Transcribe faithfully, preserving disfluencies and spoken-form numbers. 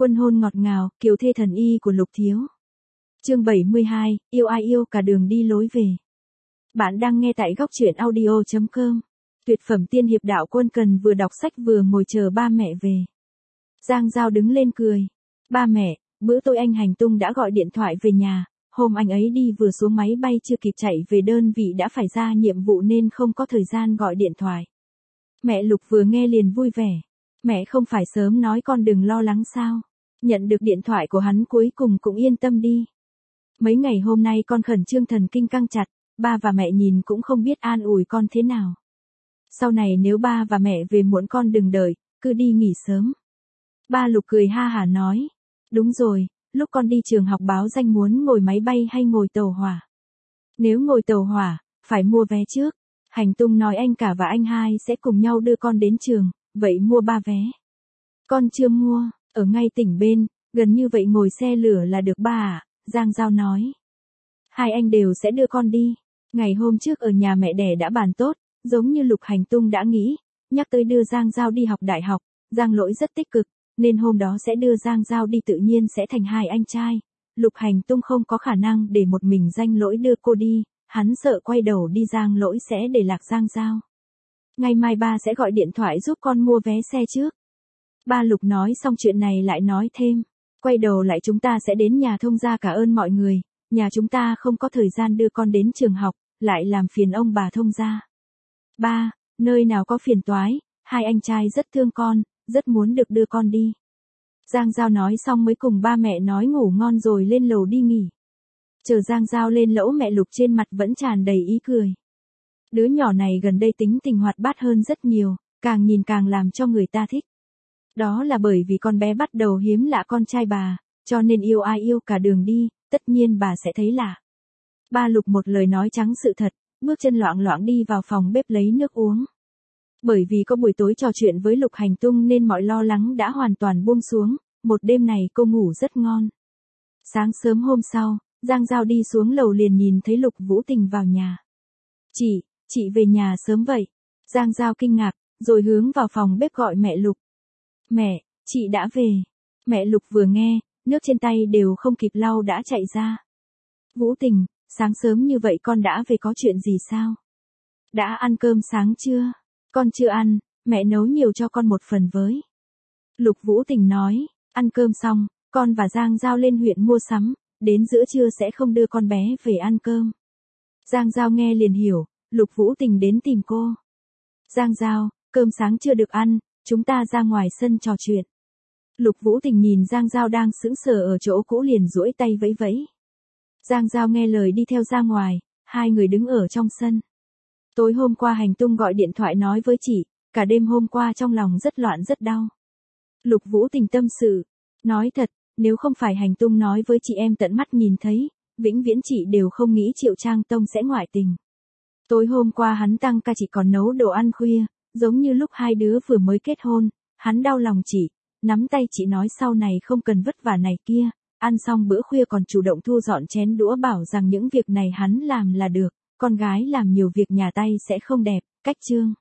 Quân hôn ngọt ngào, kiều thê thần y của Lục Thiếu. Chương bảy mươi hai, yêu ai yêu cả đường đi lối về. Bạn đang nghe tại góc truyện audio chấm com. Tuyệt phẩm tiên hiệp đạo Quân Cần vừa đọc sách vừa ngồi chờ ba mẹ về. Giang Giao đứng lên cười. Ba mẹ, bữa tối anh Hành Tung đã gọi điện thoại về nhà, hôm anh ấy đi vừa xuống máy bay chưa kịp chạy về đơn vị đã phải ra nhiệm vụ nên không có thời gian gọi điện thoại. Mẹ Lục vừa nghe liền vui vẻ. Mẹ không phải sớm nói con đừng lo lắng sao? Nhận được điện thoại của hắn cuối cùng cũng yên tâm đi. Mấy ngày hôm nay con khẩn trương thần kinh căng chặt, ba và mẹ nhìn cũng không biết an ủi con thế nào. Sau này nếu ba và mẹ về muộn con đừng đợi, cứ đi nghỉ sớm. Ba Lục cười ha hả nói. Đúng rồi, lúc con đi trường học báo danh muốn ngồi máy bay hay ngồi tàu hỏa. Nếu ngồi tàu hỏa, phải mua vé trước. Hành Tung nói anh cả và anh hai sẽ cùng nhau đưa con đến trường, vậy mua ba vé. Con chưa mua, ở ngay tỉnh bên, gần như vậy ngồi xe lửa là được ba ạ, Giang Giao nói. Hai anh đều sẽ đưa con đi. Ngày hôm trước ở nhà mẹ đẻ đã bàn tốt, giống như Lục Hành Tung đã nghĩ, nhắc tới đưa Giang Giao đi học đại học, Giang Lỗi rất tích cực, nên hôm đó sẽ đưa Giang Giao đi tự nhiên sẽ thành hai anh trai. Lục Hành Tung không có khả năng để một mình Giang Lỗi đưa cô đi, hắn sợ quay đầu đi Giang Lỗi sẽ để lạc Giang Giao. Ngày mai ba sẽ gọi điện thoại giúp con mua vé xe trước. Ba Lục nói xong chuyện này lại nói thêm. Quay đầu lại chúng ta sẽ đến nhà thông gia cảm ơn mọi người. Nhà chúng ta không có thời gian đưa con đến trường học, lại làm phiền ông bà thông gia. Ba, nơi nào có phiền toái, hai anh trai rất thương con, rất muốn được đưa con đi. Giang Giao nói xong mới cùng ba mẹ nói ngủ ngon rồi lên lầu đi nghỉ. Chờ Giang Giao lên lỗ mẹ Lục trên mặt vẫn tràn đầy ý cười. Đứa nhỏ này gần đây tính tình hoạt bát hơn rất nhiều, càng nhìn càng làm cho người ta thích. Đó là bởi vì con bé bắt đầu hiếm lạ con trai bà, cho nên yêu ai yêu cả đường đi, tất nhiên bà sẽ thấy lạ. Ba Lục một lời nói trắng sự thật, bước chân loạng loạng đi vào phòng bếp lấy nước uống. Bởi vì có buổi tối trò chuyện với Lục Hành Tung nên mọi lo lắng đã hoàn toàn buông xuống, một đêm này cô ngủ rất ngon. Sáng sớm hôm sau, Giang Giao đi xuống lầu liền nhìn thấy Lục Vũ Tình vào nhà. Chị, chị về nhà sớm vậy. Giang Giao kinh ngạc, rồi hướng vào phòng bếp gọi mẹ Lục. Mẹ, chị đã về. Mẹ Lục vừa nghe, nước trên tay đều không kịp lau đã chạy ra. Vũ Tình, sáng sớm như vậy con đã về có chuyện gì sao? Đã ăn cơm sáng chưa? Con chưa ăn, mẹ nấu nhiều cho con một phần với. Lục Vũ Tình nói, ăn cơm xong, con và Giang Giao lên huyện mua sắm, đến giữa trưa sẽ không đưa con bé về ăn cơm. Giang Giao nghe liền hiểu, Lục Vũ Tình đến tìm cô. Giang Giao, cơm sáng chưa được ăn, chúng ta ra ngoài sân trò chuyện. Lục Vũ Tình nhìn Giang Giao đang sững sờ ở chỗ cũ liền duỗi tay vẫy vẫy. Giang Giao nghe lời đi theo ra ngoài, hai người đứng ở trong sân. Tối hôm qua Hành Tung gọi điện thoại nói với chị, cả đêm hôm qua trong lòng rất loạn rất đau. Lục Vũ Tình tâm sự, nói thật, nếu không phải Hành Tung nói với chị em tận mắt nhìn thấy, vĩnh viễn chị đều không nghĩ Triệu Trang Tông sẽ ngoại tình. Tối hôm qua hắn tăng ca chỉ còn nấu đồ ăn khuya, giống như lúc hai đứa vừa mới kết hôn, hắn đau lòng chị, nắm tay chị nói sau này không cần vất vả này kia, ăn xong bữa khuya còn chủ động thu dọn chén đũa bảo rằng những việc này hắn làm là được, con gái làm nhiều việc nhà tay sẽ không đẹp, cách chương.